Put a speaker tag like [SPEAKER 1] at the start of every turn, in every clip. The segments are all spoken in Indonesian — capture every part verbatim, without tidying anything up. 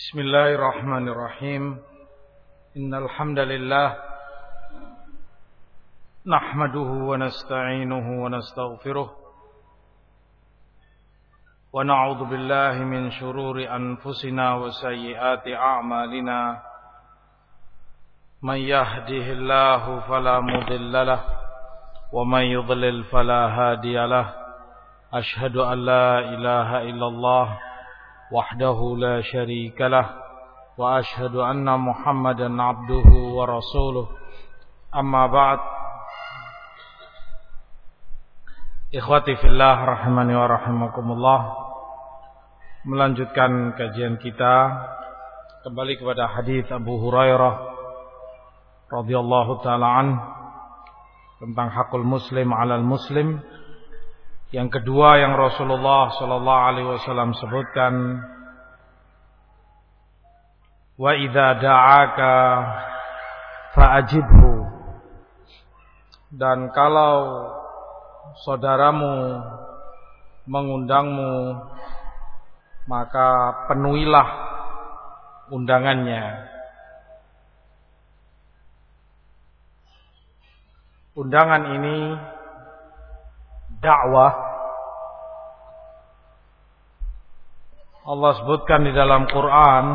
[SPEAKER 1] Bismillahirrahmanirrahim. Innal hamdalillah nahmaduhu wa nasta'inuhu wa nastaghfiruh wa na'udzu billahi min shururi anfusina wa sayyiati a'malina. Man yahdihillahu fala mudilla lahu wa man yudlil fala hadiya lahu. Ashhadu an la ilaha illallah wahdahu la syarika lah wa ashhadu anna Muhammadan abduhu wa rasuluh. Amma ba'd. Ikhwati fillah rahimani wa rahimakumullah. Melanjutkan kajian kita kembali kepada hadis Abu Hurairah radhiyallahu taala an tentang hakul muslim 'alal muslim. Yang kedua yang Rasulullah sallallahu alaihi wasallam sebutkan, wa idza da'aka fa'ajibhu, dan kalau saudaramu mengundangmu maka penuhilah undangannya. Undangan ini dakwah. Allah sebutkan di dalam Quran,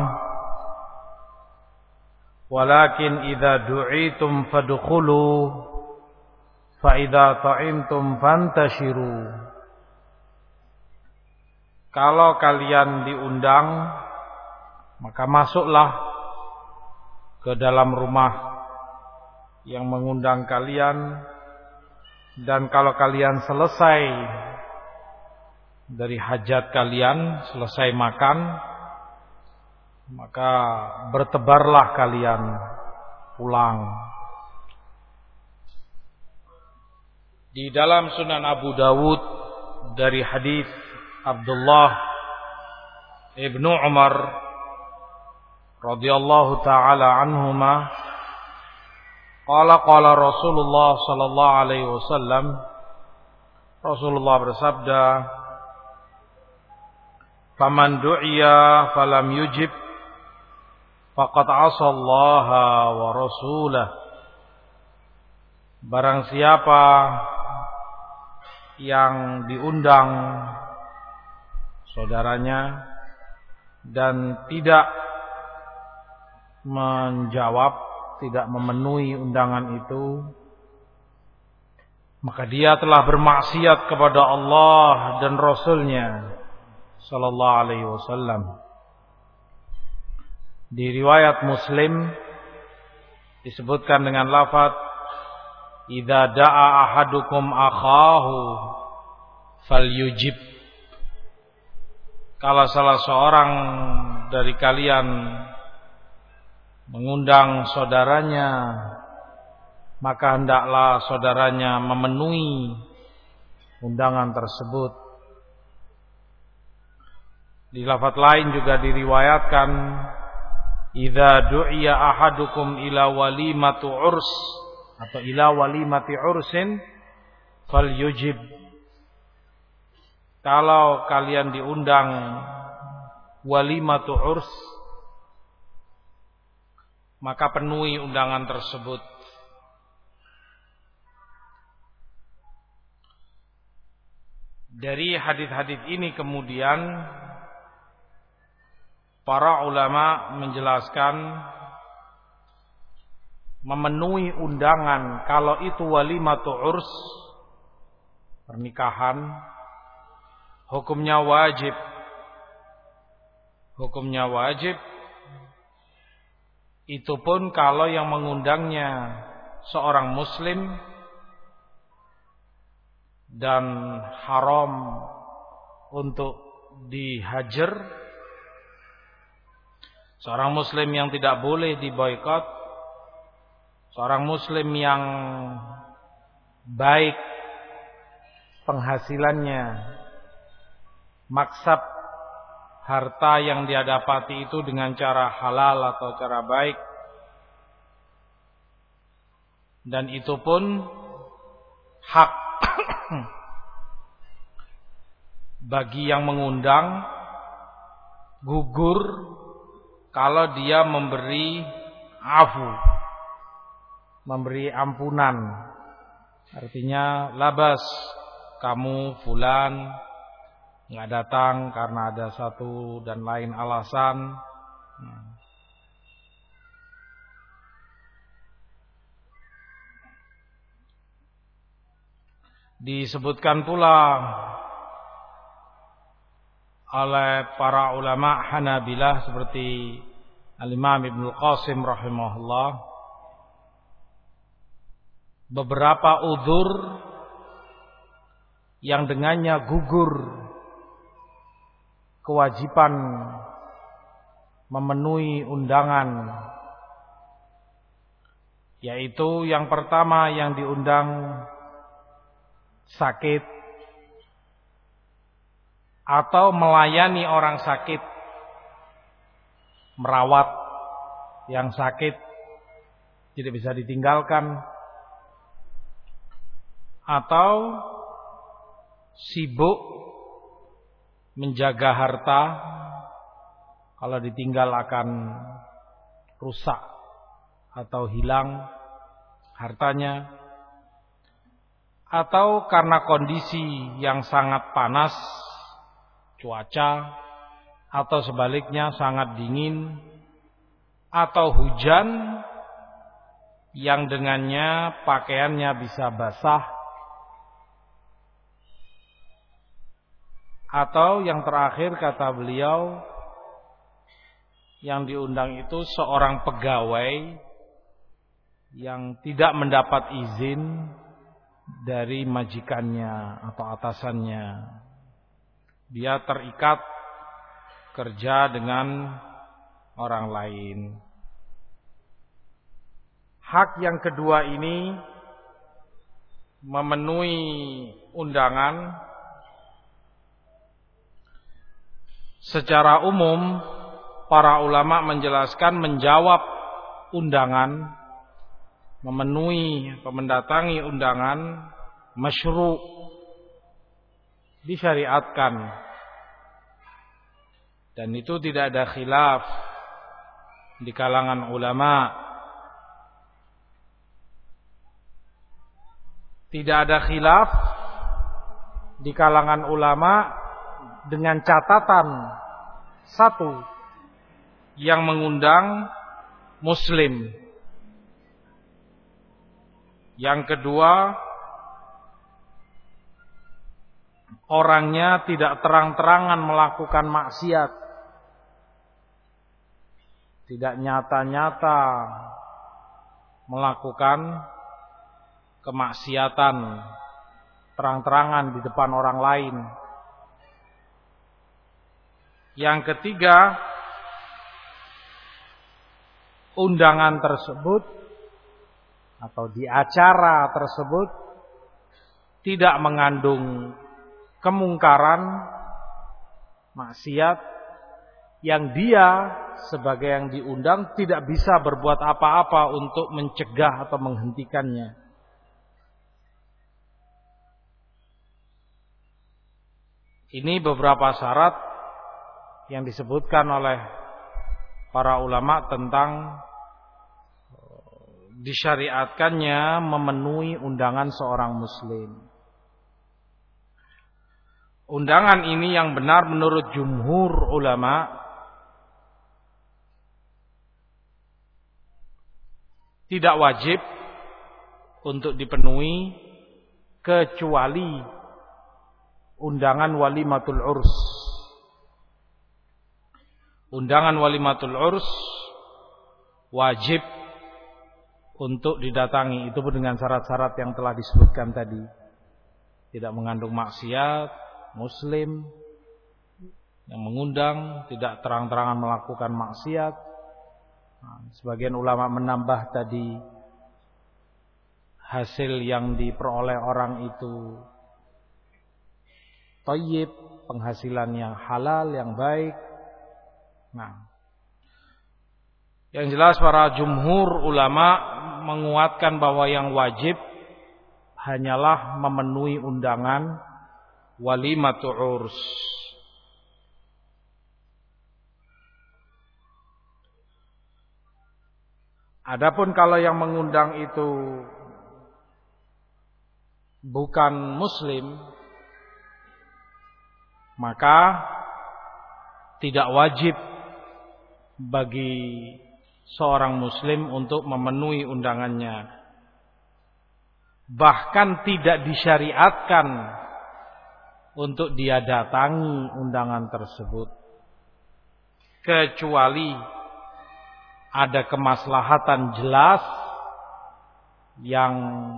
[SPEAKER 1] walakin idza du'itum fadkhulu fa idza ta'imtum fantashiru. Kalau kalian diundang maka masuklah ke dalam rumah yang mengundang kalian, dan kalau kalian selesai dari hajat kalian, selesai makan, maka bertebarlah kalian pulang. Di dalam Sunan Abu Dawud dari hadis Abdullah ibnu Umar radhiyallahu taala anhuma, qala qala Rasulullah sallallahu alaihi wasallam, Rasulullah bersabda, faman du'iya falam yujib faqad 'asallaha wa rasulah. Barang siapa yang diundang saudaranya dan tidak menjawab, tidak memenuhi undangan itu, maka dia telah bermaksiat kepada Allah dan Rasulnya sallallahu alaihi wasallam. Di riwayat Muslim disebutkan dengan lafaz, idza da'a ahadukum akhahu falyujib. Kalau salah seorang dari kalian mengundang saudaranya, maka hendaklah saudaranya memenuhi undangan tersebut. Di lafaz lain juga diriwayatkan, idza du'iya ahadukum ila walimati urs atau ila walimati ursin falyujib. Kalau kalian diundang walimatu urs, maka penuhi undangan tersebut. Dari hadis-hadis ini kemudian para ulama menjelaskan, memenuhi undangan kalau itu walimatu urs, pernikahan, hukumnya wajib. Hukumnya wajib. Itu pun kalau yang mengundangnya seorang muslim dan haram untuk dihajar. Seorang muslim yang tidak boleh diboikot, seorang muslim yang baik penghasilannya, maksab harta yang dia dapati itu dengan cara halal atau cara baik, dan itu pun hak bagi yang mengundang, gugur kalau dia memberi afu, memberi ampunan. Artinya labas, kamu fulan nggak datang karena ada satu dan lain alasan. Disebutkan pula oleh para ulama Hanabilah seperti Al-Imam Ibnu Qasim rahimahullah, beberapa udzur yang dengannya gugur kewajiban memenuhi undangan, yaitu yang pertama yang diundang sakit atau melayani orang sakit, merawat yang sakit tidak bisa ditinggalkan, atau sibuk menjaga harta, kalau ditinggal akan rusak atau hilang hartanya, atau karena kondisi yang sangat panas cuaca, atau sebaliknya sangat dingin, atau hujan yang dengannya pakaiannya bisa basah, atau yang terakhir kata beliau yang diundang itu seorang pegawai yang tidak mendapat izin dari majikannya atau atasannya. Dia terikat kerja dengan orang lain. Hak yang kedua ini memenuhi undangan. Secara umum para ulama menjelaskan menjawab undangan, memenuhi atau mendatangi undangan masyru', disyariatkan, dan itu tidak ada khilaf di kalangan ulama. Tidak ada khilaf di kalangan ulama dengan catatan satu, yang mengundang muslim. Yang kedua, orangnya tidak terang-terangan melakukan maksiat, tidak nyata-nyata melakukan kemaksiatan terang-terangan di depan orang lain. Yang ketiga, undangan tersebut atau di acara tersebut tidak mengandung kemungkaran, maksiat, yang dia sebagai yang diundang tidak bisa berbuat apa-apa untuk mencegah atau menghentikannya. Ini beberapa syarat yang disebutkan oleh para ulama tentang disyariatkannya memenuhi undangan seorang muslim. Undangan ini yang benar menurut jumhur ulama tidak wajib untuk dipenuhi kecuali undangan walimatul urs. Undangan walimatul urs wajib untuk didatangi, itu pun dengan syarat-syarat yang telah disebutkan tadi. Tidak mengandung maksiat, muslim yang mengundang tidak terang-terangan melakukan maksiat. Nah, sebagian ulama menambah tadi hasil yang diperoleh orang itu thayyib, penghasilan yang halal, yang baik. Nah, yang jelas para jumhur ulama menguatkan bahwa yang wajib hanyalah memenuhi undangan walimatul urs. Adapun kalau yang mengundang itu bukan muslim, maka tidak wajib bagi seorang muslim untuk memenuhi undangannya. Bahkan tidak disyariatkan untuk dia datangi undangan tersebut, kecuali ada kemaslahatan jelas yang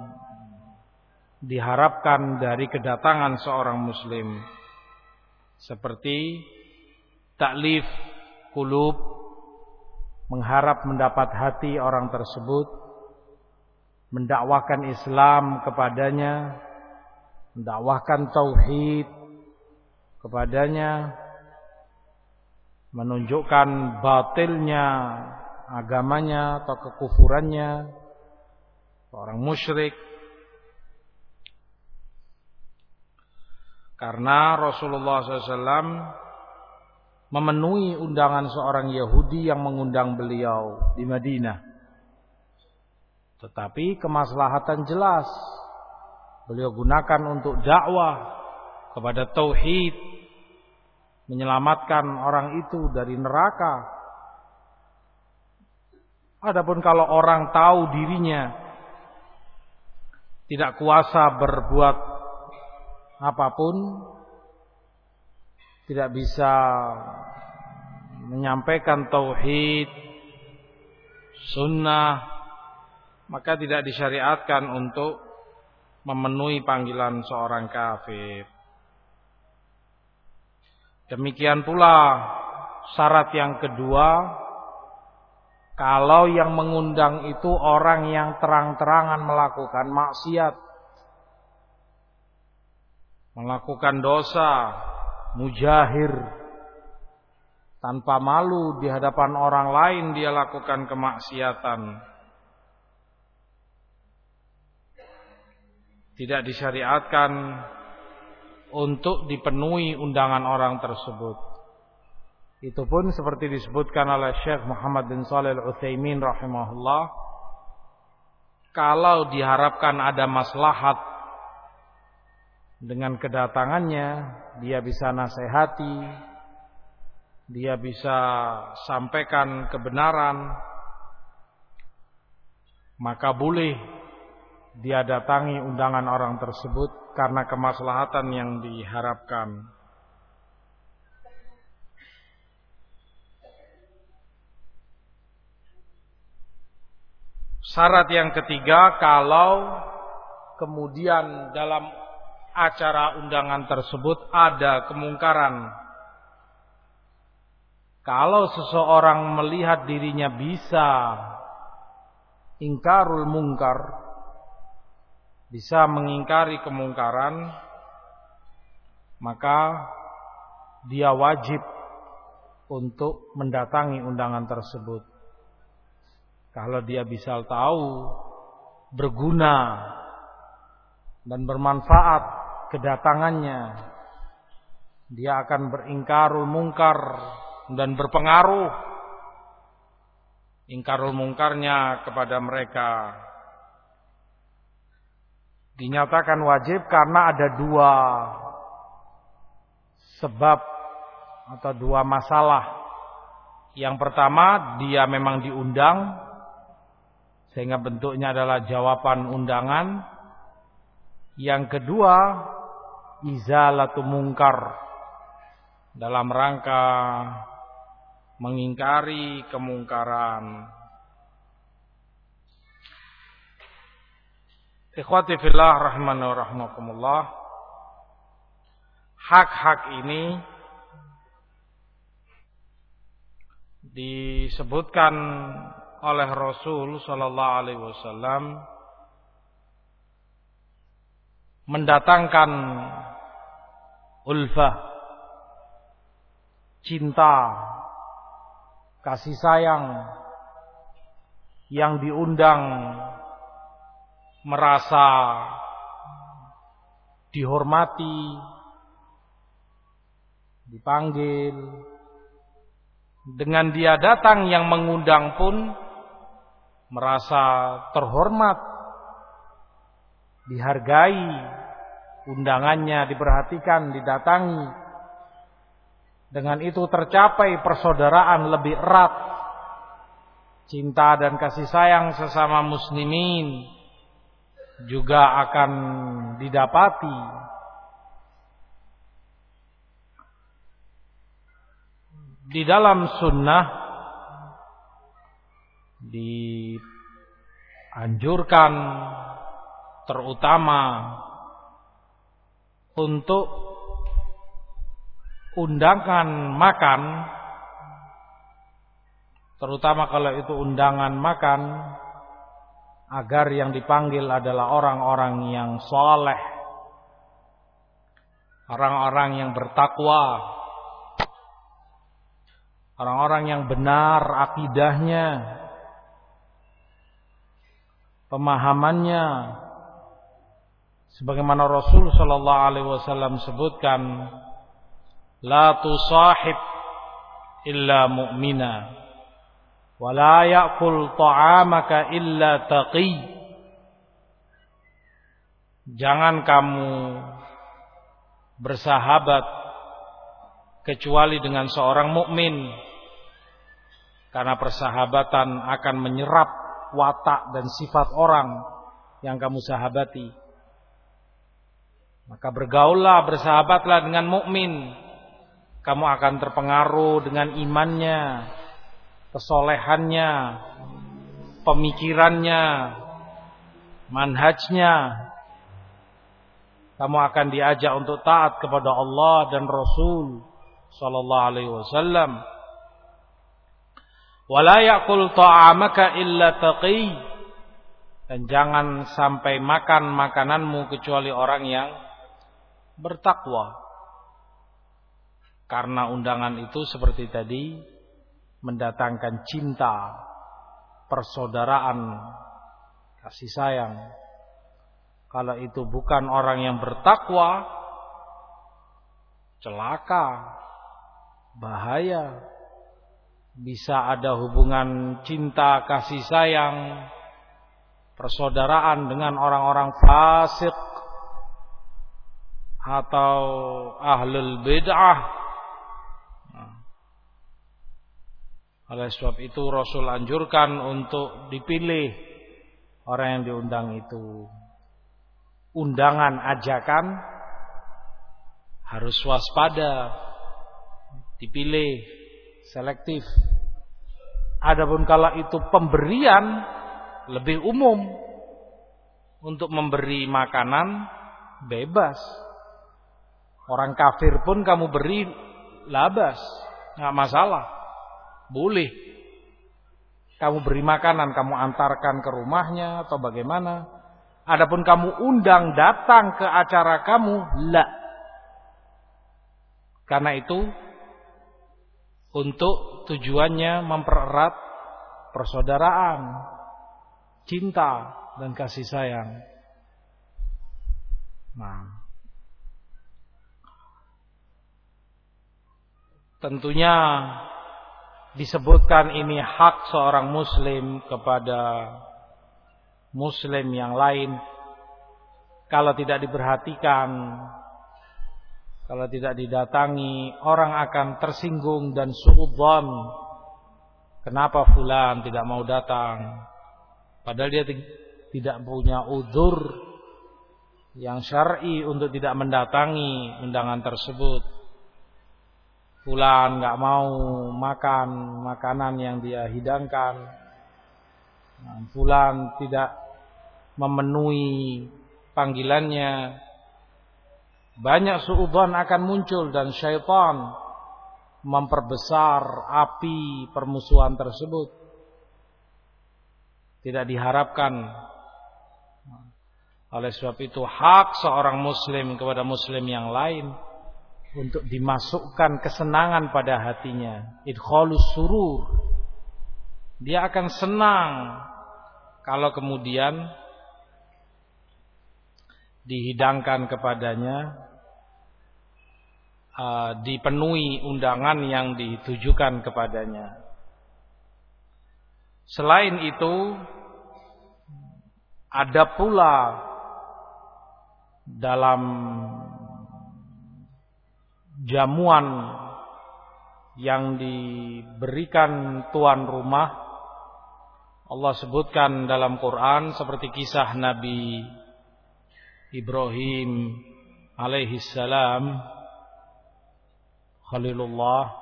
[SPEAKER 1] diharapkan dari kedatangan seorang muslim, seperti taklif qulub, mengharap mendapat hati orang tersebut, mendakwahkan Islam kepadanya, mendakwahkan tauhid kepadanya, menunjukkan batilnya agamanya atau kekufurannya, orang musyrik. Karena Rasulullah shallallahu alaihi wasallam memenuhi undangan seorang Yahudi yang mengundang beliau di Madinah. Tetapi kemaslahatan jelas beliau gunakan untuk dakwah kepada tauhid, menyelamatkan orang itu dari neraka. Adapun kalau orang tahu dirinya tidak kuasa berbuat apapun, tidak bisa menyampaikan tauhid, sunnah, maka tidak disyariatkan untuk memenuhi panggilan seorang kafir. Demikian pula syarat yang kedua, kalau yang mengundang itu orang yang terang-terangan melakukan maksiat, melakukan dosa, mujahir, tanpa malu di hadapan orang lain dia lakukan kemaksiatan, tidak disyariatkan untuk dipenuhi undangan orang tersebut. Itu pun seperti disebutkan oleh Syekh Muhammad bin Shalih Al-Utsaimin rahimahullah, kalau diharapkan ada maslahat dengan kedatangannya, dia bisa nasihati, dia bisa sampaikan kebenaran, maka boleh dia datangi undangan orang tersebut karena kemaslahatan yang diharapkan. Syarat yang ketiga, kalau kemudian dalam acara undangan tersebut ada kemungkaran. Kalau seseorang melihat dirinya bisa ingkarul mungkar, bisa mengingkari kemungkaran, maka dia wajib untuk mendatangi undangan tersebut. Kalau dia bisa tahu berguna dan bermanfaat kedatangannya, dia akan beringkarul mungkar dan berpengaruh ingkarul mungkarnya kepada mereka. Dinyatakan wajib karena ada dua sebab atau dua masalah. Yang pertama, dia memang diundang, sehingga bentuknya adalah jawaban undangan. Yang kedua, izalatu mungkar, dalam rangka mengingkari kemungkaran. Ikhwati fillah rahimani wa rahimakumullah, hak-hak ini disebutkan oleh Rasul sallallahu alaihi wasallam mendatangkan ulfah, cinta, kasih sayang. Yang diundang merasa dihormati, dipanggil. Dengan dia datang yang mengundang pun merasa terhormat, dihargai, undangannya diperhatikan, didatangi. Dengan itu tercapai persaudaraan lebih erat, cinta dan kasih sayang sesama muslimin juga akan didapati. Di dalam sunnah dianjurkan terutama untuk undangan makan, terutama kalau itu undangan makan, agar yang dipanggil adalah orang-orang yang saleh, orang-orang yang bertakwa, orang-orang yang benar akidahnya, pemahamannya, sebagaimana Rasul sallallahu alaihi wasallam sebutkan, la tusahib illa mu'mina wa la ya'kul ta'amaka illa taqi. Jangan kamu bersahabat kecuali dengan seorang mukmin, karena persahabatan akan menyerap watak dan sifat orang yang kamu sahabati. Maka bergaullah, bersahabatlah dengan mukmin. Kamu akan terpengaruh dengan imannya, kesolehannya, pemikirannya, manhajnya. Kamu akan diajak untuk taat kepada Allah dan Rasul sallallahu alaihi wasallam. Wala ya'kul ta'amaka illa taqi. Dan jangan sampai makan makananmu kecuali orang yang bertakwa. Karena undangan itu seperti tadi mendatangkan cinta, persaudaraan, kasih sayang. Kalau itu bukan orang yang bertakwa, celaka, bahaya. Bisa ada hubungan cinta, kasih sayang, persaudaraan dengan orang-orang fasik atau ahlul bid'ah. Oleh sebab itu Rasul anjurkan untuk dipilih orang yang diundang itu. Undangan ajakan harus waspada, dipilih, selektif. Adapun kalau itu pemberian, lebih umum. Untuk memberi makanan bebas. Orang kafir pun kamu beri labas, enggak masalah. Boleh. Kamu beri makanan, kamu antarkan ke rumahnya atau bagaimana. Adapun kamu undang datang ke acara kamu, la. Karena itu untuk tujuannya mempererat persaudaraan, cinta dan kasih sayang. Nah, tentunya disebutkan ini hak seorang muslim kepada muslim yang lain. Kalau tidak diperhatikan, kalau tidak didatangi, orang akan tersinggung dan suudzon. Kenapa fulan tidak mau datang? Padahal dia tidak punya udzur yang syar'i untuk tidak mendatangi undangan tersebut. Fulan enggak mau makan makanan yang dia hidangkan. Fulan tidak memenuhi panggilannya. Banyak suudzon akan muncul dan syaitan memperbesar api permusuhan tersebut. Tidak diharapkan. Oleh sebab itu hak seorang muslim kepada muslim yang lain untuk dimasukkan kesenangan pada hatinya, idkhalus surur. Dia akan senang kalau kemudian dihidangkan kepadanya, uh, dipenuhi undangan yang ditujukan kepadanya. Selain itu, Ada pula dalam jamuan yang diberikan tuan rumah, Allah sebutkan dalam Quran seperti kisah Nabi Ibrahim alaihi salam, Khalilullah,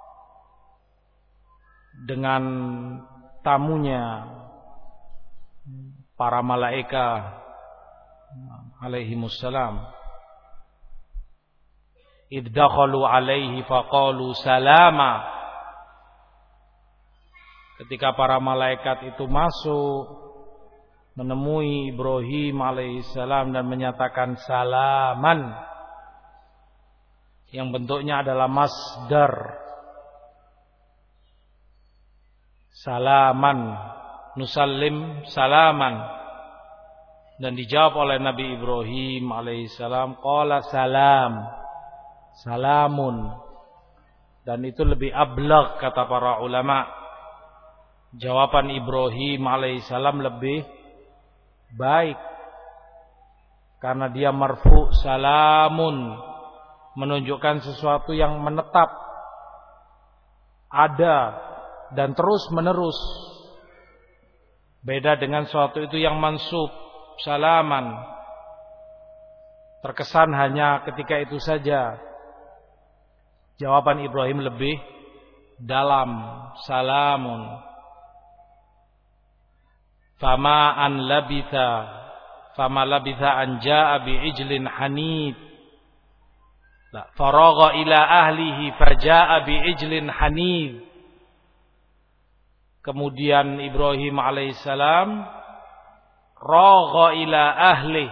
[SPEAKER 1] dengan tamunya para malaikat alaihimussalam. Iddakhalu alaihi faqalu salama. Ketika para malaikat itu masuk menemui Ibrahim alaihissalam dan menyatakan salaman, yang bentuknya adalah masdar. Salaman, nusallim salaman. Dan dijawab oleh Nabi Ibrahim alaihissalam, qala salam, salamun. Dan itu lebih ablagh kata para ulama. Jawaban Ibrahim alaihissalam lebih baik karena dia marfu, salamun, menunjukkan sesuatu yang menetap, ada dan terus menerus. Beda dengan sesuatu itu yang mansub, salaman, terkesan hanya ketika itu saja. Jawaban Ibrahim lebih dalam, salamun. Fama an labitha fama labitha an jaa bi'ijlin hanid. La faragha ila ahlihi fajaa bi'ijlin hanid. Kemudian Ibrahim alaihissalam ragha ila ahli,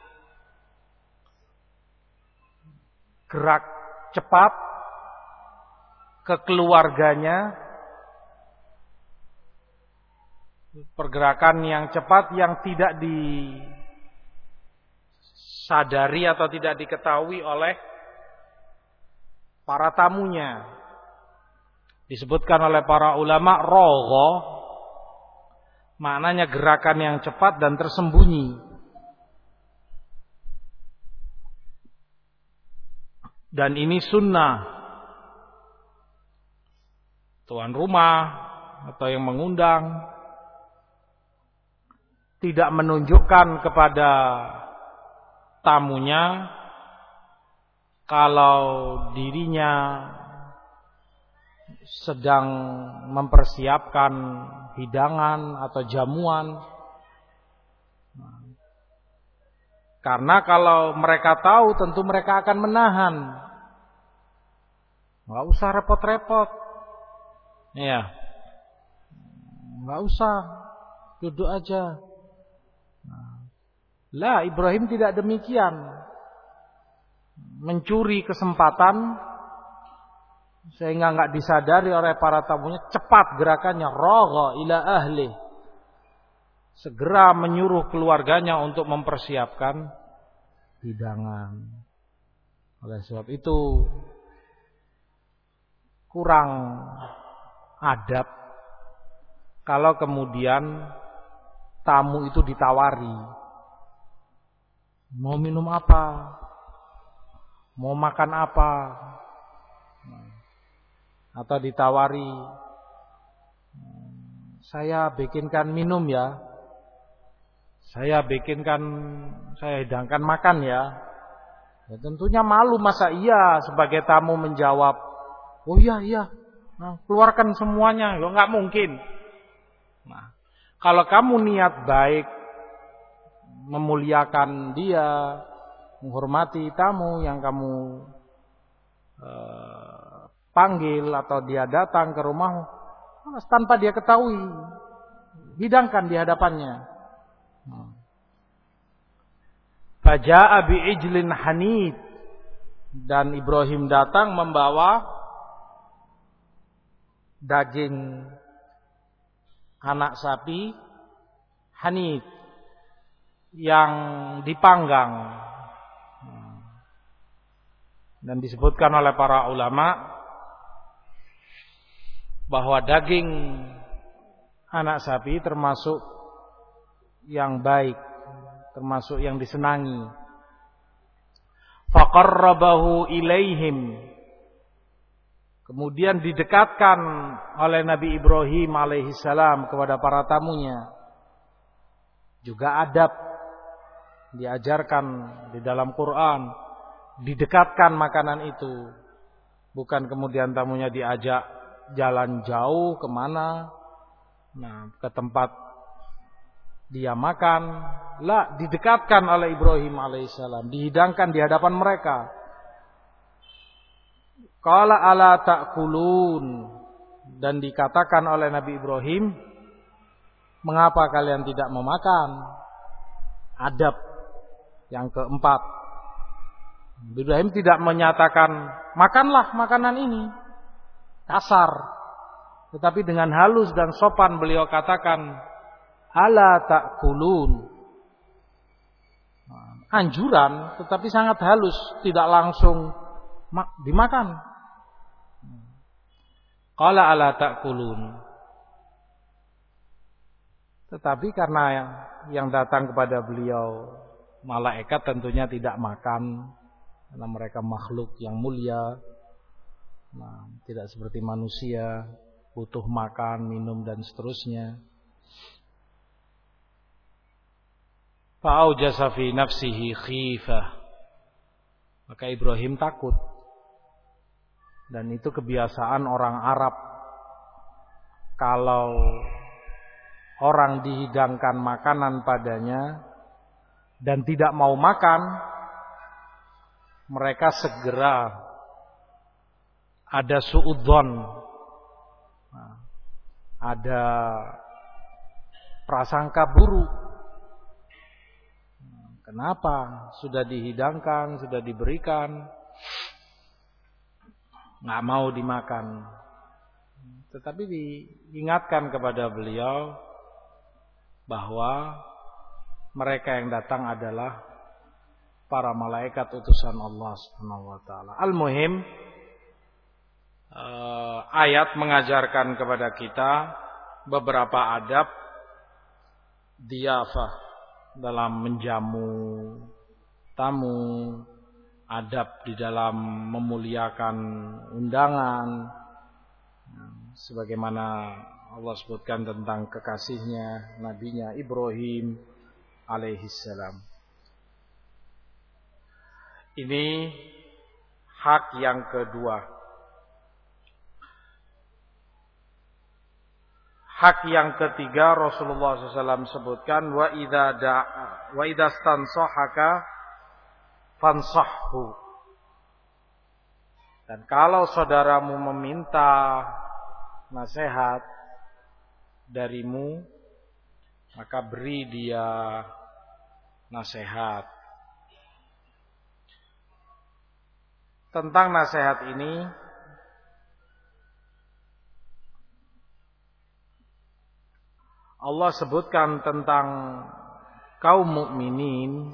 [SPEAKER 1] gerak cepat ke keluarganya, pergerakan yang cepat yang tidak disadari atau tidak diketahui oleh para tamunya. Disebutkan oleh para ulama, ragha maknanya gerakan yang cepat dan tersembunyi. Dan ini sunnah. Tuan rumah atau yang mengundang tidak menunjukkan kepada tamunya kalau dirinya sedang mempersiapkan hidangan atau jamuan. Karena kalau mereka tahu tentu mereka akan menahan. Enggak usah repot-repot. Iya. Enggak usah. Duduk aja. Lah, Ibrahim tidak demikian. Mencuri kesempatan sehingga enggak disadari oleh para tamunya, cepat gerakannya, ragha ila ahli. Segera menyuruh keluarganya untuk mempersiapkan hidangan. Oleh sebab itu kurang adab kalau kemudian tamu itu ditawari. Mau minum apa? Mau makan apa? Atau ditawari, saya bikinkan minum ya, saya bikinkan, saya hidangkan makan ya. Ya tentunya malu, masa iya sebagai tamu menjawab, oh iya iya, nah, keluarkan semuanya, lo nggak mungkin. Nah, kalau kamu niat baik, memuliakan dia, menghormati tamu yang kamu uh, panggil atau dia datang ke rumah tanpa dia ketahui, hidangkan di hadapannya. Faja'a bi'ijlin hanid, dan Ibrahim datang membawa daging anak sapi hanid yang dipanggang. Dan disebutkan oleh para ulama bahwa daging anak sapi termasuk yang baik termasuk yang disenangi. Faqarrabahu ilaihim. Kemudian didekatkan oleh Nabi Ibrahim alaihissalam kepada para tamunya. Juga adab diajarkan di dalam Quran. Didekatkan makanan itu. Bukan kemudian tamunya diajak jalan jauh kemana. Nah, ke tempat dia makan. Lah, didekatkan oleh Ibrahim alaihissalam. Dihidangkan di hadapan mereka. Qala ala ta'kulun, dan dikatakan oleh Nabi Ibrahim, mengapa kalian tidak memakan? Adab yang keempat. Ibrahim tidak menyatakan makanlah makanan ini kasar, tetapi dengan halus dan sopan beliau katakan ala ta'kulun. Anjuran tetapi sangat halus, tidak langsung dimakan. Qala ala ta'kulun. Tetapi karena yang datang kepada beliau malaikat tentunya tidak makan, karena mereka makhluk yang mulia. Nah, tidak seperti manusia butuh makan, minum dan seterusnya. Fa'aujasa fi nafsihi khifah. Maka Ibrahim takut. Dan itu kebiasaan orang Arab. Kalau orang dihidangkan makanan padanya dan tidak mau makan, mereka segera ada suudzon, ada prasangka buruk. Kenapa? Sudah dihidangkan, sudah diberikan, nggak mau dimakan. Tetapi diingatkan kepada beliau bahwa mereka yang datang adalah para malaikat utusan Allah Subhanahu wa taala. Al-muhim, eh, ayat mengajarkan kepada kita beberapa adab diyafah dalam menjamu tamu, adab di dalam memuliakan undangan, sebagaimana Allah sebutkan tentang kekasihnya, nabinya Ibrahim alaihissalam. Ini hak yang kedua. Hak yang ketiga Rasulullah shallallahu alaihi wasallam sebutkan, wa idza da'a wa idza stansahaka fansahhu. Dan kalau saudaramu meminta nasihat darimu, maka beri dia nasihat. Tentang nasihat ini Allah sebutkan tentang kaum mukminin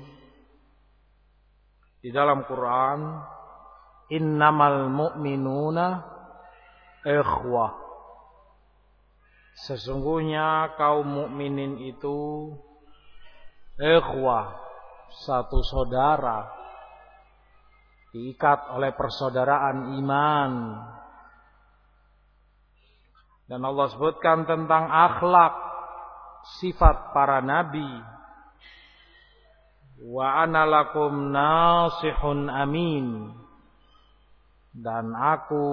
[SPEAKER 1] di dalam Quran, innamal mu'minuna ikhwah. Sesungguhnya kaum mukminin itu ikhwah, satu saudara, diikat oleh persaudaraan iman. Dan Allah sebutkan tentang akhlak, sifat para nabi. Wa ana lakum nasihun amin. Dan aku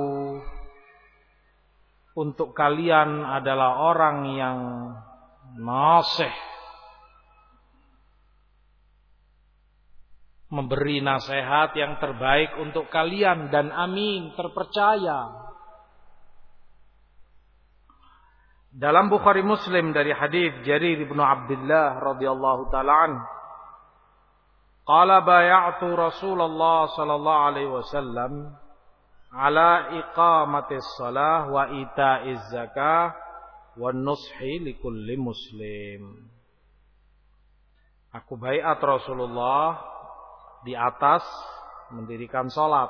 [SPEAKER 1] untuk kalian adalah orang yang nasih, memberi nasihat yang terbaik untuk kalian, dan amin, terpercaya. Dalam Bukhari Muslim dari hadis Jarir bin Abdullah radhiyallahu taala an, qala bay'atu Rasulullah sallallahu alaihi wasallam ala iqamatis shalah wa ita'iz zakah wan nushi likulli muslim. Aku baiat Rasulullah di atas mendirikan salat,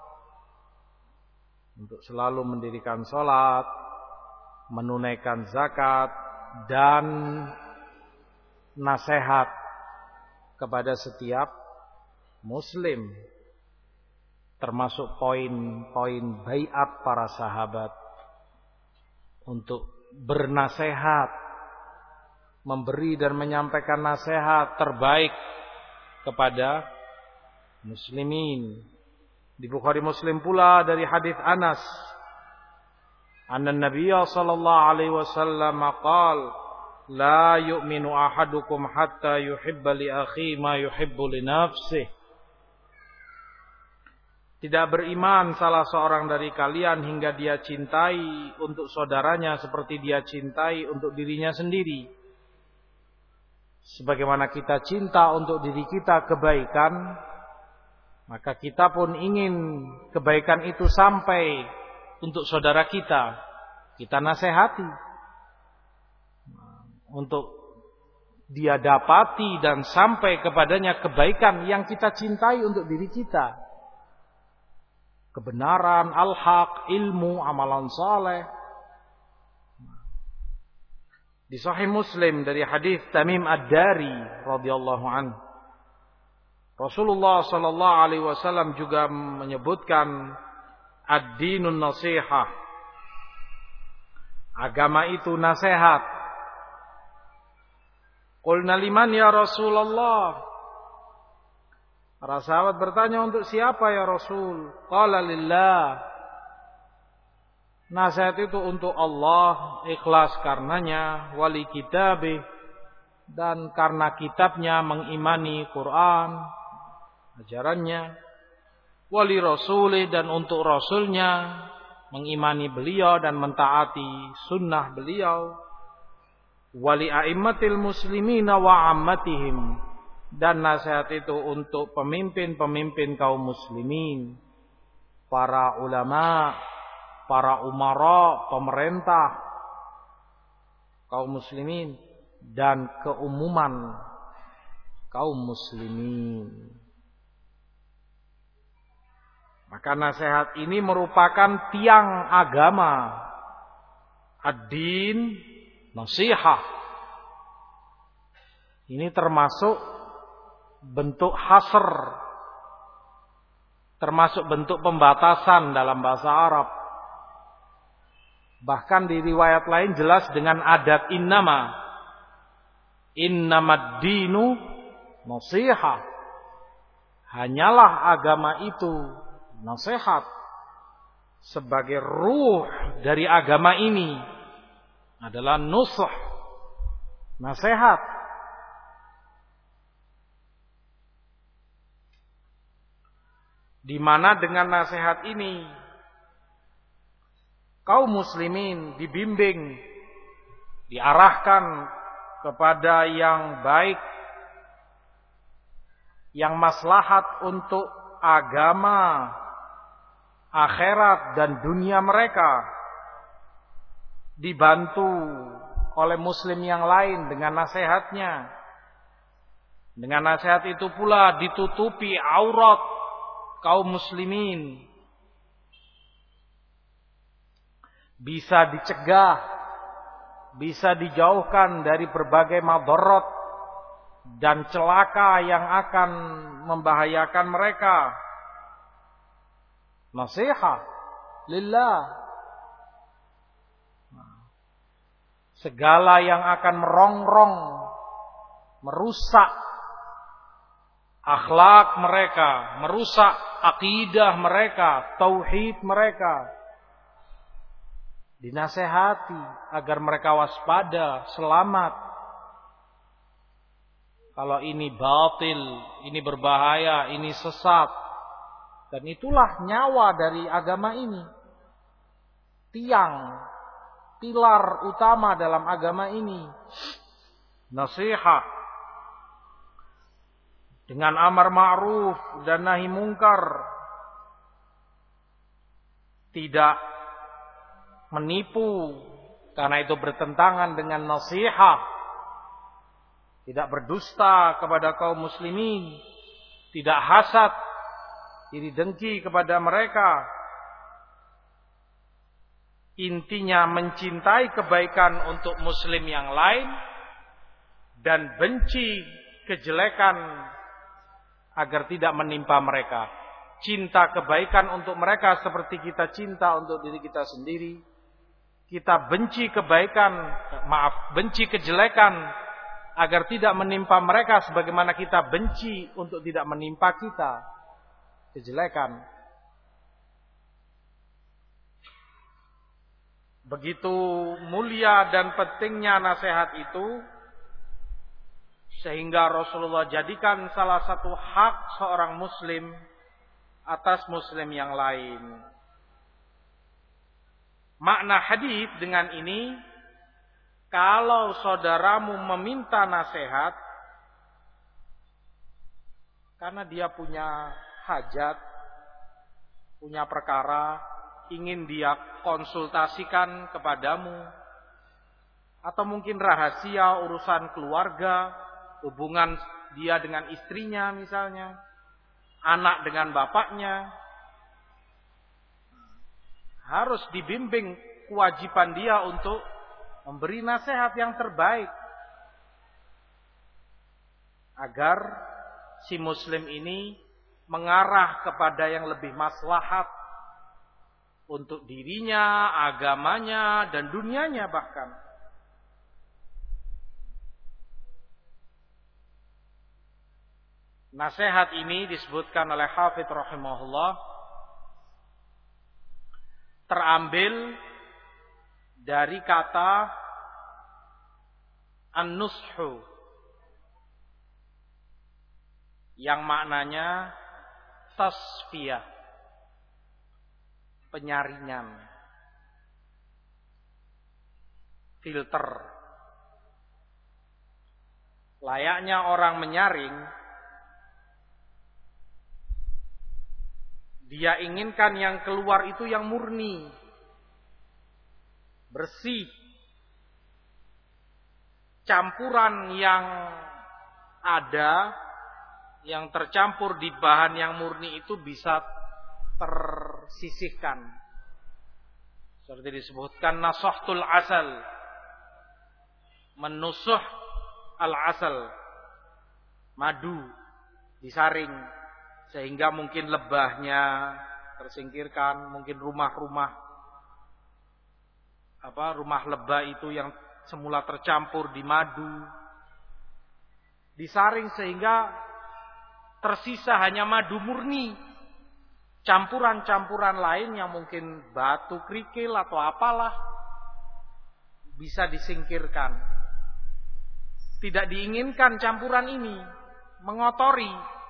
[SPEAKER 1] untuk selalu mendirikan salat, menunaikan zakat, dan nasihat kepada setiap muslim, termasuk poin-poin baiat para sahabat untuk bernasehat, memberi dan menyampaikan nasihat terbaik kepada muslimin. Di Bukhari Muslim pula dari hadis Anas, anna Nabiyya sallallahu alaihi wasallam qala la yu'minu ahadukum hatta yuhibba li akhi ma yuhibbu li nafsihi. Tidak beriman salah seorang dari kalian hingga dia cintai untuk saudaranya seperti dia cintai untuk dirinya sendiri. Sebagaimana kita cinta untuk diri kita kebaikan, maka kita pun ingin kebaikan itu sampai untuk saudara kita. Kita nasihati untuk dia dapati dan sampai kepadanya kebaikan yang kita cintai untuk diri kita. Kebenaran, al-haq, ilmu, amalan saleh. Di Sahih Muslim dari hadis Tamim Ad-Dari radhiyallahu anhu, Rasulullah sallallahu alaihi wasallam juga menyebutkan ad-dinun nasihah. Agama itu nasihat. Qulna liman ya Rasulullah? Para sahabat bertanya, untuk siapa ya Rasul? Qala lillah. Nasihat itu untuk Allah, ikhlas karenanya, wali kitabih, dan karena kitabnya mengimani Quran, ajarannya, wali rasulih, dan untuk rasulnya, mengimani beliau dan mentaati sunnah beliau, wali a'immatil muslimina wa ammatihim, dan nasihat itu untuk pemimpin-pemimpin kaum muslimin, para ulama, para umara, pemerintah kaum muslimin, dan keumuman kaum muslimin. Maka nasihat ini merupakan tiang agama, ad-din nasihah. Ini termasuk bentuk hasr, termasuk bentuk pembatasan dalam bahasa Arab. Bahkan di riwayat lain jelas dengan adat innama. Innamad dinu nasihah. Hanyalah agama itu nasihat. Sebagai ruh dari agama ini adalah nusuh, nasihat. Di mana dengan nasihat ini kaum muslimin dibimbing, diarahkan kepada yang baik, yang maslahat untuk agama, akhirat dan dunia mereka, dibantu oleh muslim yang lain dengan nasihatnya. Dengan nasihat itu pula ditutupi aurat kaum muslimin, bisa dicegah, bisa dijauhkan dari berbagai madarat dan celaka yang akan membahayakan mereka. Nasihat lillah. Segala yang akan merongrong, merusak akhlak mereka, merusak akidah mereka, tauhid mereka, dinasehati agar mereka waspada, selamat. Kalau ini batil, ini berbahaya, ini sesat. Dan itulah nyawa dari agama ini. Tiang, pilar utama dalam agama ini. Nasihat. Dengan amar ma'ruf dan nahi mungkar. Tidak menipu, karena itu bertentangan dengan nasihat. Tidak berdusta kepada kaum muslimin. Tidak hasad, iri dengki kepada mereka. Intinya mencintai kebaikan untuk muslim yang lain dan benci kejelekan agar tidak menimpa mereka. Cinta kebaikan untuk mereka seperti kita cinta untuk diri kita sendiri. Kita benci kebaikan, maaf, benci kejelekan agar tidak menimpa mereka sebagaimana kita benci untuk tidak menimpa kita kejelekan. Begitu mulia dan pentingnya nasihat itu, sehingga Rasulullah jadikan salah satu hak seorang muslim atas muslim yang lain. Makna hadis dengan ini, kalau saudaramu meminta nasihat karena dia punya hajat, punya perkara, ingin dia konsultasikan kepadamu, atau mungkin rahasia urusan keluarga, hubungan dia dengan istrinya misalnya, anak dengan bapaknya, harus dibimbing kewajiban dia untuk memberi nasihat yang terbaik agar si muslim ini mengarah kepada yang lebih maslahat untuk dirinya, agamanya, dan dunianya bahkan. Nasihat ini disebutkan oleh Hafidz rahimahullah terambil dari kata an-nushu yang maknanya tasfiyah, penyaringan, filter. Layaknya orang menyaring, dia inginkan yang keluar itu yang murni, bersih. Campuran yang ada, yang tercampur di bahan yang murni itu bisa tersisihkan. Seperti disebutkan nasahtul asal, menusuh al-asal, madu disaring sehingga mungkin lebahnya tersingkirkan, mungkin rumah-rumah apa rumah lebah itu yang semula tercampur di madu disaring sehingga tersisa hanya madu murni. Campuran-campuran lain yang mungkin batu kerikil atau apalah bisa disingkirkan. Tidak diinginkan campuran ini mengotori,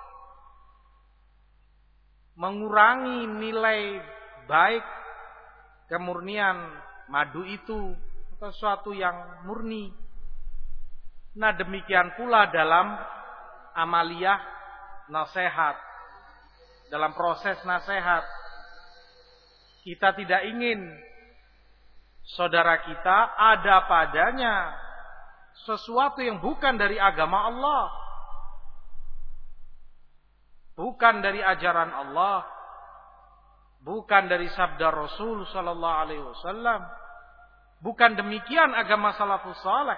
[SPEAKER 1] mengurangi nilai baik kemurnian madu itu atau sesuatu yang murni. Nah, demikian pula dalam amaliyah nasihat, dalam proses nasihat, kita tidak ingin saudara kita ada padanya sesuatu yang bukan dari agama Allah, bukan dari ajaran Allah, bukan dari sabda Rasul sallallahu alaihi wasallam. Bukan demikian agama salafus saleh.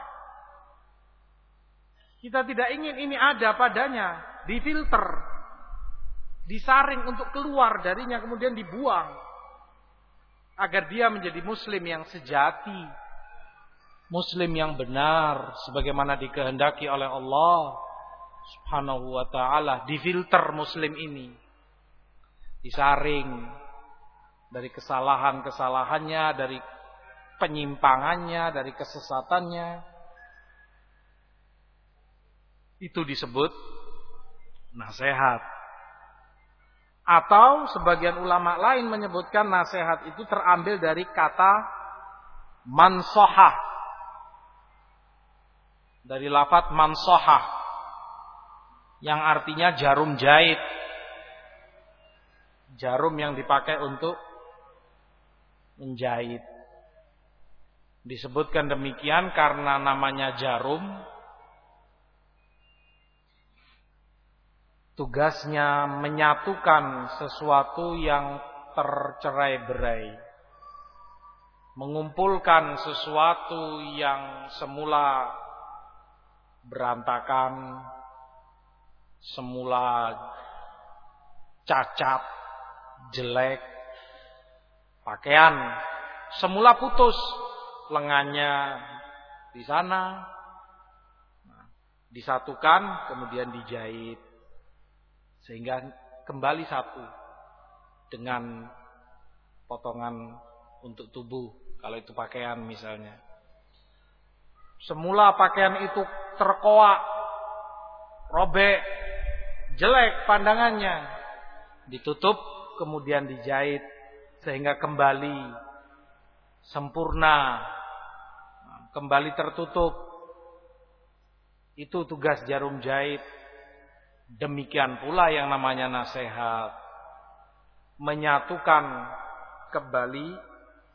[SPEAKER 1] Kita tidak ingin ini ada padanya, difilter, disaring untuk keluar darinya kemudian dibuang agar dia menjadi muslim yang sejati, muslim yang benar sebagaimana dikehendaki oleh Allah Subhanahu wa ta'ala. Difilter muslim ini, disaring dari kesalahan-kesalahannya, dari penyimpangannya, dari kesesatannya. Itu disebut nasihat. Atau sebagian ulama lain menyebutkan nasihat itu terambil dari kata mansohah, dari lafadz mansohah yang artinya jarum jahit, jarum yang dipakai untuk menjahit. Disebutkan demikian karena namanya jarum, tugasnya menyatukan sesuatu yang tercerai-berai, mengumpulkan sesuatu yang semula berantakan, semula cacat, jelek, pakaian semula putus, lengannya di sana, nah, disatukan kemudian dijahit sehingga kembali satu dengan potongan untuk tubuh kalau itu pakaian misalnya. Semula pakaian itu terkoak, robek, jelek pandangannya, ditutup kemudian dijahit sehingga kembali sempurna, kembali tertutup. Itu tugas jarum jahit. Demikian pula yang namanya nasihat, menyatukan kembali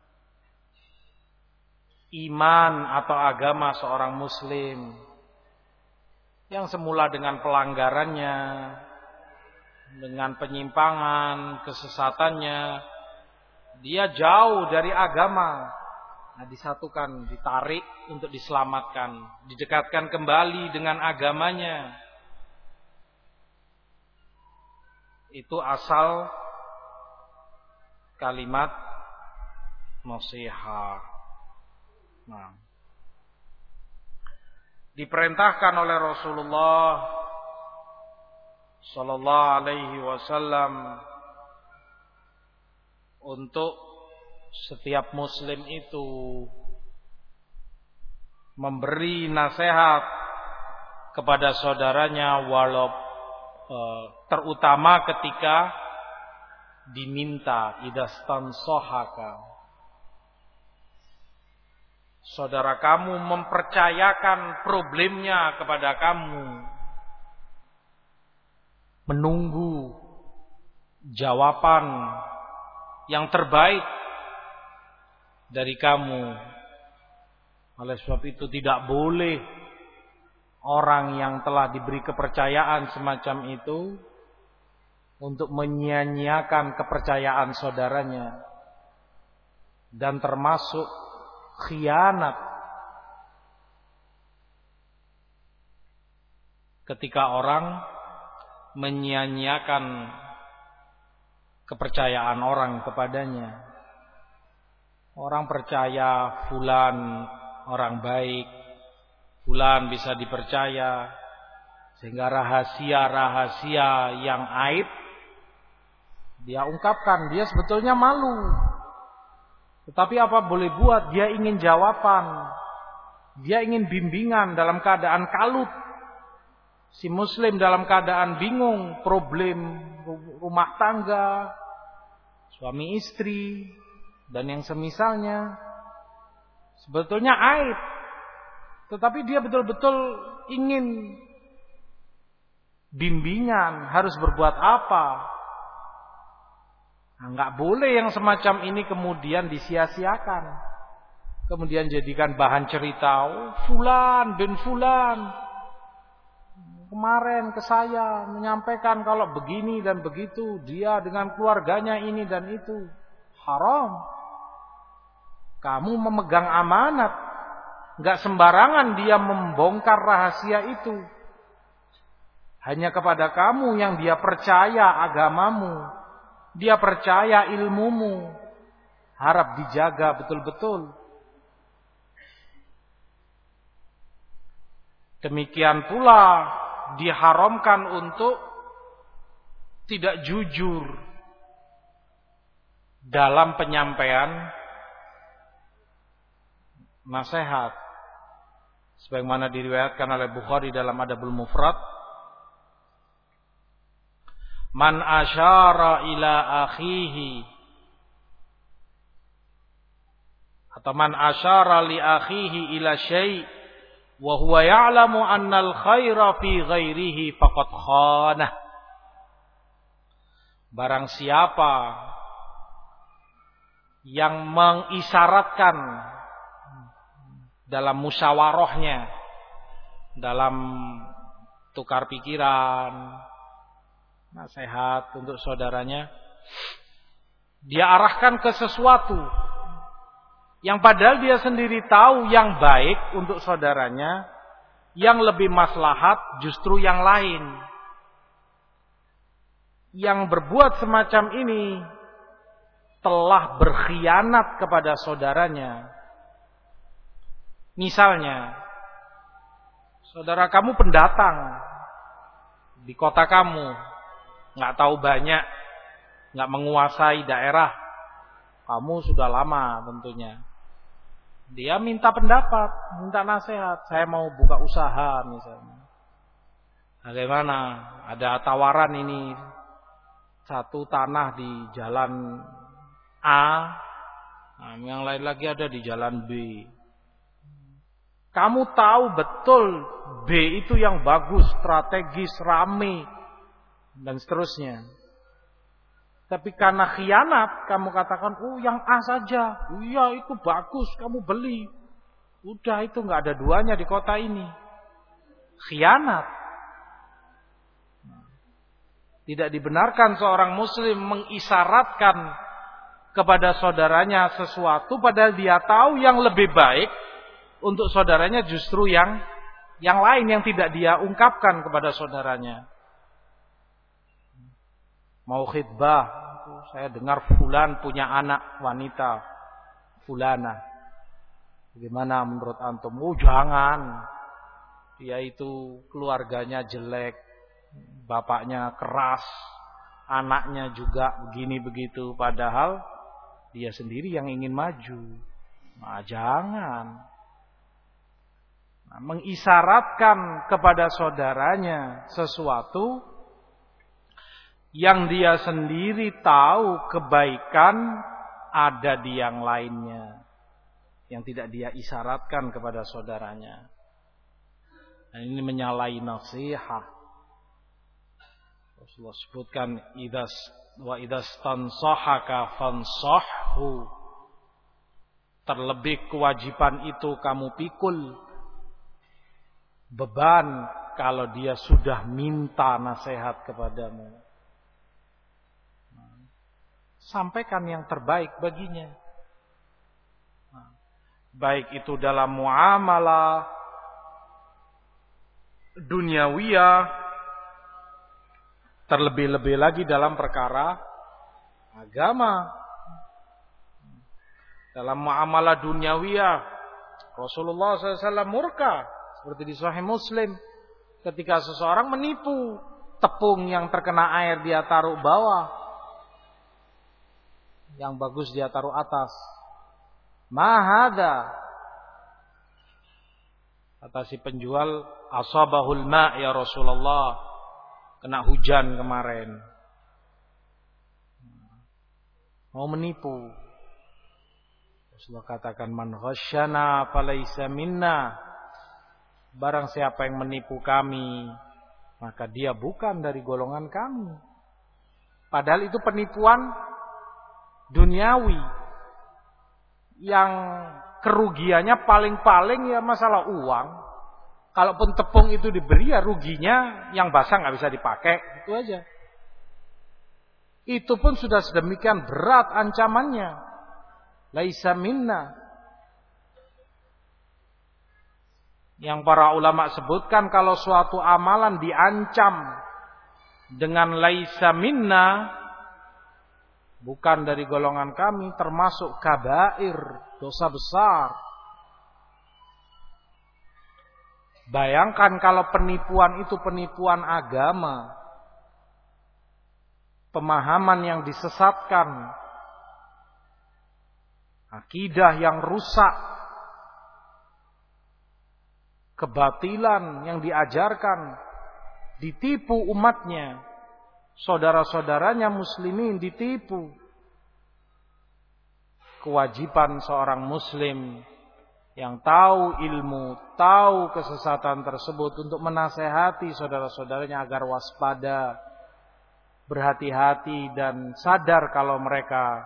[SPEAKER 1] iman atau agama seorang muslim yang semula dengan pelanggarannya, dengan penyimpangan, kesesatannya, dia jauh dari agama. Nah, disatukan, ditarik untuk diselamatkan, didekatkan kembali dengan agamanya. Itu asal kalimat nasihat. Nah, diperintahkan oleh Rasulullah sallallahu alaihi wasallam untuk setiap muslim itu memberi nasihat kepada saudaranya walau eh, terutama ketika diminta, idastansohaka. Saudara kamu mempercayakan problemnya kepada kamu, menunggu jawaban yang terbaik dari kamu. Oleh sebab itu tidak boleh orang yang telah diberi kepercayaan semacam itu untuk menyia-nyiakan kepercayaan saudaranya, dan termasuk khianat ketika orang menyia-nyiakan kepercayaan orang kepadanya. Orang percaya fulan orang baik, fulan bisa dipercaya, sehingga rahasia-rahasia yang aib dia ungkapkan. Dia sebetulnya malu, tetapi apa boleh buat, dia ingin jawaban, dia ingin bimbingan dalam keadaan kalut. Si muslim dalam keadaan bingung, problem rumah tangga, suami istri, dan yang semisalnya. Sebetulnya aib, tetapi dia betul-betul ingin bimbingan, harus berbuat apa. Nah, nggak boleh yang semacam ini kemudian disia-siakan, kemudian jadikan bahan cerita. Oh, fulan bin fulan kemarin ke saya menyampaikan kalau begini dan begitu, dia dengan keluarganya ini dan itu. Haram. Kamu memegang amanat, nggak sembarangan dia membongkar rahasia itu. Hanya kepada kamu yang dia percaya agamamu, dia percaya ilmumu, harap dijaga betul-betul. Demikian pula diharamkan untuk tidak jujur dalam penyampaian nasihat. Sebagaimana diriwayatkan oleh Bukhari dalam Adabul Mufrad, man asyara ila akhihi, atau man asyara li akhihi ila syai' wa huwa ya'lamu annal khaira fi ghairihi faqad khanah. Barang siapa yang mengisyaratkan dalam musyawarahnya, dalam tukar pikiran, nasihat untuk saudaranya, dia arahkan ke sesuatu yang padahal dia sendiri tahu yang baik untuk saudaranya, yang lebih maslahat justru yang lain. yang berbuat semacam ini telah berkhianat kepada saudaranya. Misalnya, saudara kamu pendatang di kota kamu, nggak tahu banyak, nggak menguasai daerah. Kamu sudah lama tentunya. Dia minta pendapat, minta nasihat. Saya mau buka usaha misalnya. Bagaimana? Ada tawaran ini. Satu tanah di jalan A, nah, yang lain lagi ada di jalan B. Kamu tahu betul B itu yang bagus, strategis, rame, dan seterusnya. Tapi karena khianat, kamu katakan, oh yang A saja. Iya itu bagus, kamu beli. Udah itu nggak ada duanya di kota ini. Khianat. Tidak dibenarkan seorang muslim mengisyaratkan kepada saudaranya sesuatu padahal dia tahu yang lebih baik untuk saudaranya justru yang yang lain yang tidak dia ungkapkan kepada saudaranya. Mau khidbah, saya dengar fulan punya anak wanita, fulana. Bagaimana menurut antum? Oh jangan. Dia itu keluarganya jelek. Bapaknya keras, anaknya juga begini begitu, padahal dia sendiri yang ingin maju. Nah, jangan. Nah, mengisyaratkan kepada saudaranya sesuatu yang dia sendiri tahu kebaikan ada di yang lainnya, yang tidak dia isyaratkan kepada saudaranya. Dan ini menyalahi nasihat. Rasulullah sebutkan idas wa idas tansahaka fansahhu. Terlebih kewajiban itu kamu pikul. Beban kalau dia sudah minta nasihat kepadamu. Sampaikan yang terbaik baginya. Baik itu dalam muamalah duniawiyah, terlebih-lebih lagi dalam perkara agama. Dalam muamalah duniawiyah, Rasulullah shallallahu alaihi wasallam murka. Seperti di Sahih Muslim. Ketika seseorang menipu tepung yang terkena air dia taruh bawah. Yang bagus dia taruh atas. Mahada. Kata si penjual, asabahul ma' ya Rasulullah. Kena hujan kemarin. Mau menipu. Rasulullah katakan, man ghasyana falaysa minna. Barang siapa yang menipu kami, maka dia bukan dari golongan kami. Padahal itu penipuan duniawi. Yang kerugiannya paling-paling ya masalah uang. Kalaupun tepung itu diberi ya ruginya yang basah nggak bisa dipakai, itu aja. Itu pun sudah sedemikian berat ancamannya. Laisa minna. Yang para ulama sebutkan kalau suatu amalan diancam dengan laisa minna, bukan dari golongan kami, termasuk kabair, dosa besar. Bayangkan kalau penipuan itu penipuan agama. Pemahaman yang disesatkan. Akidah yang rusak. Kebatilan yang diajarkan. Ditipu umatnya. Saudara-saudaranya muslimin ditipu. Kewajiban seorang muslim yang tahu ilmu, tahu kesesatan tersebut untuk menasehati saudara-saudaranya agar waspada, berhati-hati dan sadar kalau mereka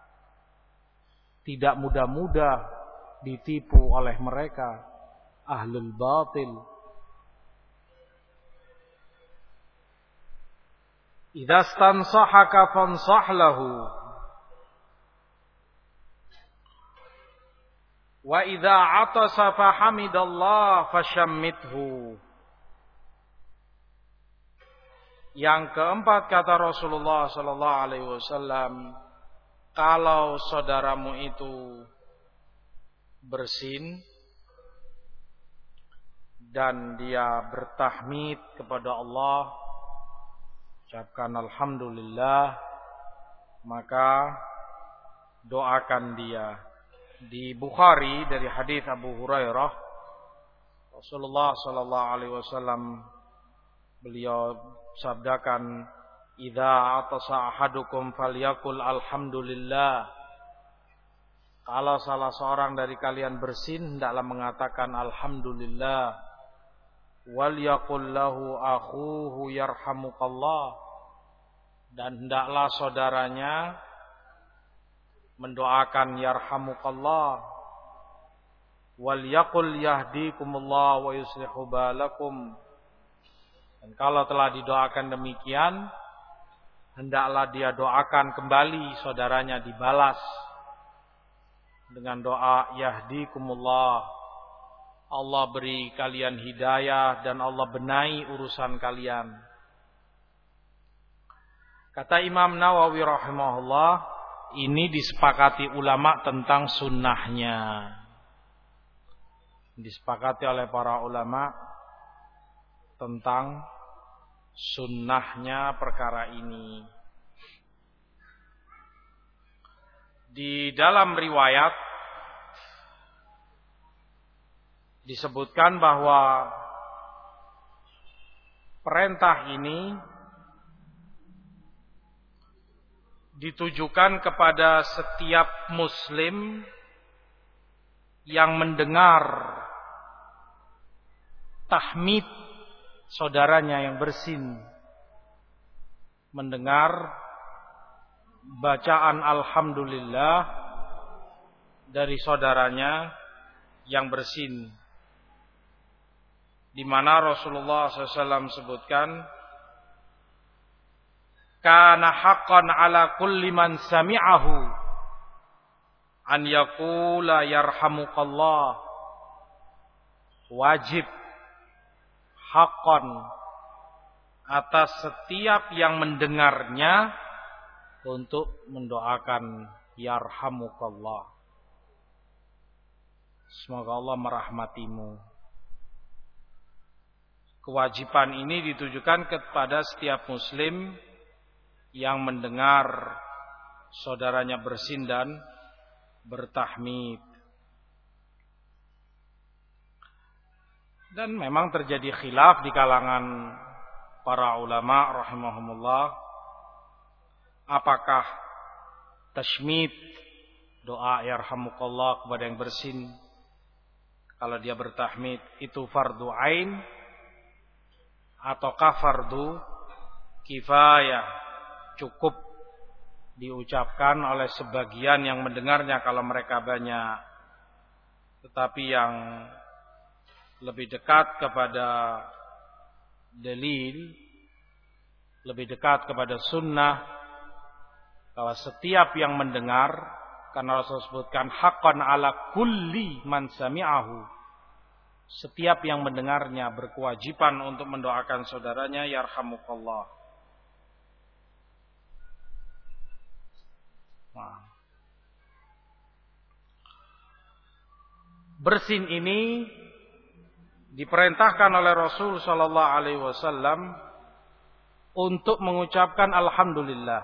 [SPEAKER 1] tidak mudah-mudah ditipu oleh mereka, ahlul batil. Idza stansahaka fansah lahu. Wa idza atasa fahamidallah fashammithu. Yang keempat kata Rasulullah sallallahu alaihi wasallam, kalau saudaramu itu bersin dan dia bertahmid kepada Allah, ucapkan alhamdulillah, maka doakan dia. Di Bukhari dari hadis Abu Hurairah, Rasulullah sallallahu alaihi wasallam beliau sabdakan, "Idza atasa ahadukum falyakul alhamdulillah." Kalau salah seorang dari kalian bersin, hendaklah mengatakan alhamdulillah. Wal yaqul lahu akhuhu yarhamukallah. Dan hendaklah saudaranya mendoakan yarhamukallah. Wal yaqul yahdikumullah wa yuslihu balakum. Dan kalau telah didoakan demikian, hendaklah dia doakan kembali saudaranya, dibalas dengan doa yahdikumullah. Allah beri kalian hidayah dan Allah benahi urusan kalian. Kata Imam Nawawi rahimahullah, ini disepakati ulama tentang sunnahnya. Disepakati oleh para ulama tentang sunnahnya perkara ini. Di dalam riwayat disebutkan bahwa perintah ini ditujukan kepada setiap muslim yang mendengar tahmid saudaranya yang bersin, mendengar bacaan alhamdulillah dari saudaranya yang bersin, di mana Rasulullah shallallahu alaihi wasallam sebutkan, kana haqqan ala kulli man sami'ahu an yaqula yarhamukallah. Wajib, haqqan, atas setiap yang mendengarnya untuk mendoakan yarhamukallah, semoga Allah merahmatimu. Kewajiban ini ditujukan kepada setiap muslim yang mendengar saudaranya bersin dan bertahmid. Dan memang terjadi khilaf di kalangan para ulama rahimahumullah, apakah tashmid, doa yarhamukallah kepada yang bersin, kalau dia bertahmid itu fardu ain ataukah fardu kifayah, cukup diucapkan oleh sebagian yang mendengarnya kalau mereka banyak. Tetapi yang lebih dekat kepada dalil, lebih dekat kepada sunnah, kalau setiap yang mendengar, karena Rasul sebutkan haqqan ala kulli man sami'ahu, setiap yang mendengarnya berkewajiban untuk mendoakan saudaranya yarhamukallah. Nah, bersin ini diperintahkan oleh Rasul sallallahu alaihi wasallam untuk mengucapkan alhamdulillah.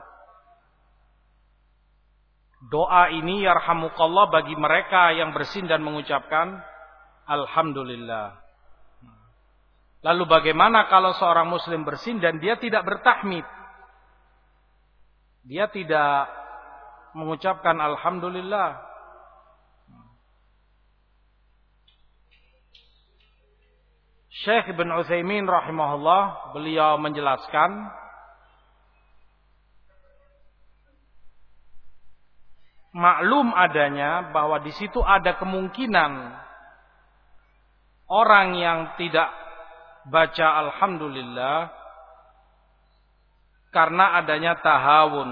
[SPEAKER 1] Doa ini yarhamukallah bagi mereka yang bersin dan mengucapkan alhamdulillah. Lalu bagaimana kalau seorang muslim bersin dan dia tidak bertahmid? Dia tidak mengucapkan alhamdulillah. Syekh Ibn Utsaimin rahimahullah, beliau menjelaskan maklum adanya bahwa di situ ada kemungkinan orang yang tidak baca alhamdulillah karena adanya tahawun,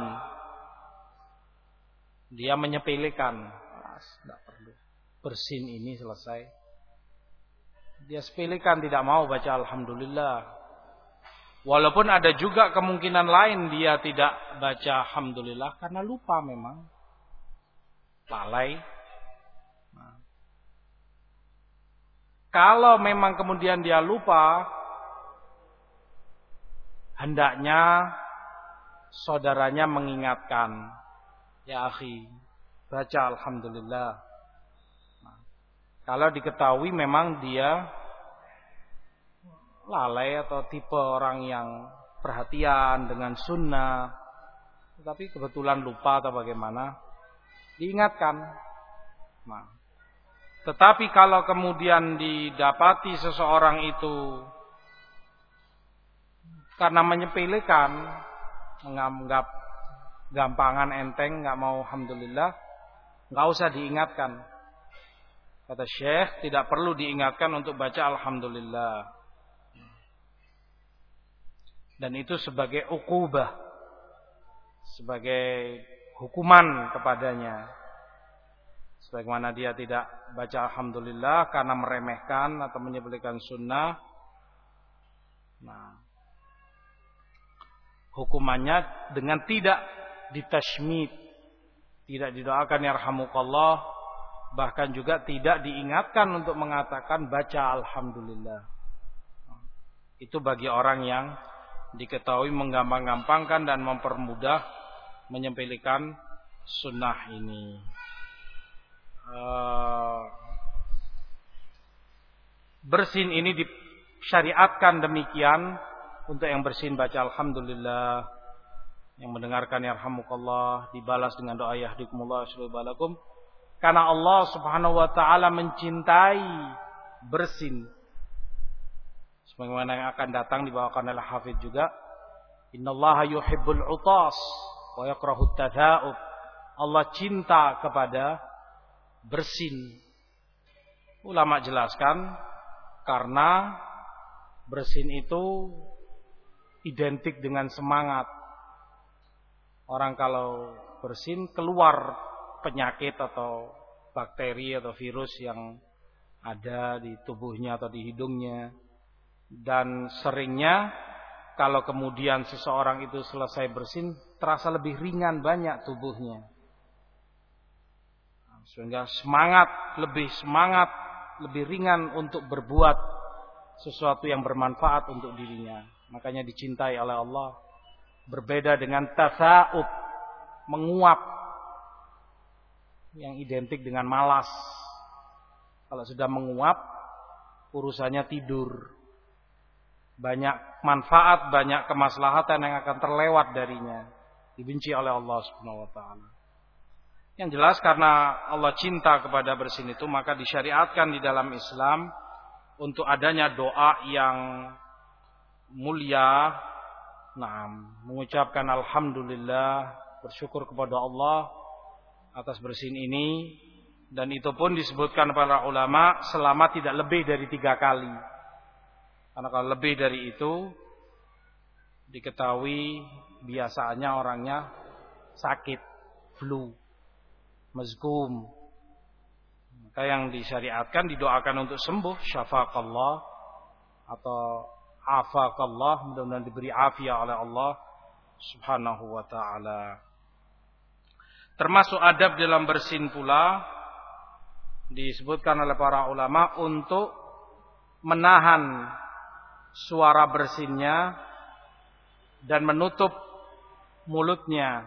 [SPEAKER 1] dia menyepelekan, tidak perlu bersin ini selesai. Dia sepelekan, tidak mau baca alhamdulillah. Walaupun ada juga kemungkinan lain dia tidak baca alhamdulillah karena lupa memang. Lalai. Nah. Kalau memang kemudian dia lupa, hendaknya saudaranya mengingatkan, ya akhi, baca alhamdulillah. Nah. Kalau diketahui memang dia lalai atau tipe orang yang perhatian dengan sunnah, tapi kebetulan lupa atau bagaimana, diingatkan. Nah, tetapi kalau kemudian didapati seseorang itu karena menyepelekan, menganggap gampangan enteng, nggak mau alhamdulillah, nggak usah diingatkan. Kata Syekh, tidak perlu diingatkan untuk baca alhamdulillah. Dan itu sebagai uqubah, sebagai hukuman kepadanya. Sebagaimana dia tidak baca alhamdulillah karena meremehkan atau menyepelekan sunnah. Nah, hukumannya dengan tidak ditashmid, tidak didoakan yarhamukallah, bahkan juga tidak diingatkan untuk mengatakan baca alhamdulillah. Itu bagi orang yang diketahui menggampang-gampangkan dan mempermudah menyepelekan sunnah ini. Uh, bersin ini disyariatkan demikian untuk yang bersin baca alhamdulillah, yang mendengarkan yarhamukallah dibalas dengan doa yahdikumullah wasyalibalakum, karena Allah Subhanahu wa taala mencintai bersin. Sebagaimana yang akan datang dibawakan oleh Hafidz juga, innallaha yuhibbul utas wa yakrahut tadza'ub. Allah cinta kepada bersin. Ulama jelaskan karena bersin itu identik dengan semangat. Orang kalau bersin keluar penyakit atau bakteri atau virus yang ada di tubuhnya atau di hidungnya. Dan seringnya kalau kemudian seseorang itu selesai bersin, terasa lebih ringan banyak tubuhnya. Sehingga semangat, lebih semangat, lebih ringan untuk berbuat sesuatu yang bermanfaat untuk dirinya. Makanya dicintai oleh Allah. Berbeda dengan tasa'ub, menguap, yang identik dengan malas. Kalau sudah menguap, urusannya tidur. Banyak manfaat, banyak kemaslahatan yang akan terlewat darinya. Dibenci oleh Allah Subhanahu wa taala. Yang jelas karena Allah cinta kepada bersin itu, maka disyariatkan di dalam Islam untuk adanya doa yang mulia. Nah, mengucapkan alhamdulillah, bersyukur kepada Allah atas bersin ini, dan itu pun disebutkan para ulama selama tidak lebih dari tiga kali. Karena kalau lebih dari itu diketahui biasanya orangnya sakit, flu, mazkum. Maka yang disyariatkan didoakan untuk sembuh, syafaqallah atau afaqallah, mudah-mudahan diberi afiat oleh Allah Subhanahu wa taala. Termasuk adab dalam bersin pula disebutkan oleh para ulama untuk menahan suara bersinnya dan menutup mulutnya,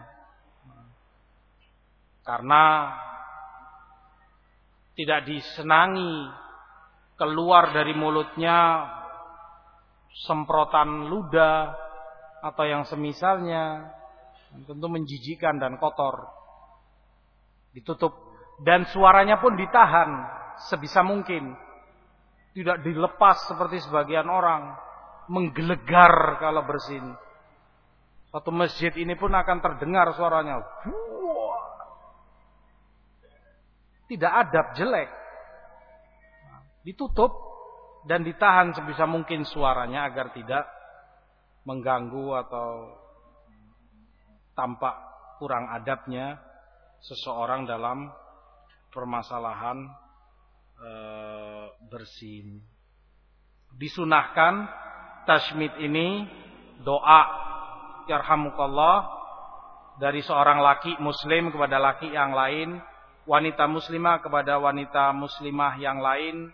[SPEAKER 1] karena tidak disenangi keluar dari mulutnya semprotan ludah atau yang semisalnya, tentu menjijikkan dan kotor. Ditutup dan suaranya pun ditahan sebisa mungkin. Tidak dilepas seperti sebagian orang menggelegar kalau bersin. Satu masjid ini pun akan terdengar suaranya. Tidak adab, jelek. Ditutup dan ditahan sebisa mungkin suaranya agar tidak mengganggu atau tampak kurang adabnya seseorang dalam permasalahan e, bersin. Disunahkan tashmid ini doa yarhamukallah dari seorang laki muslim kepada laki yang lain, wanita muslimah kepada wanita muslimah yang lain.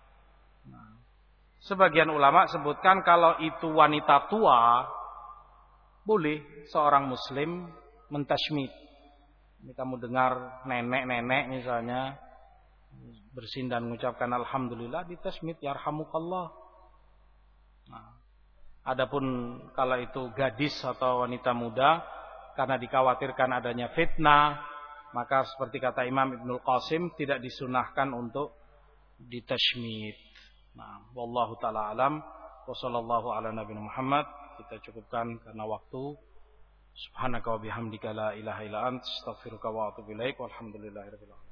[SPEAKER 1] Sebagian ulama sebutkan kalau itu wanita tua, boleh seorang muslim mentasmid. Ini kamu dengar nenek-nenek misalnya bersin dan mengucapkan alhamdulillah, ditasmid yarhamukallah. Nah, adapun kalau itu gadis atau wanita muda, karena dikhawatirkan adanya fitnah, maka seperti kata Imam Ibnul Qasim tidak disunahkan untuk ditasmid. Nah, wallahu taala alam, wa sallallahu ala nabiyina Muhammad. Kita cukupkan karena waktu. Subhanaka wa bihamdika la ilaha illa anta astaghfiruka wa atubu ilaik. Walhamdulillahirabbil alamin.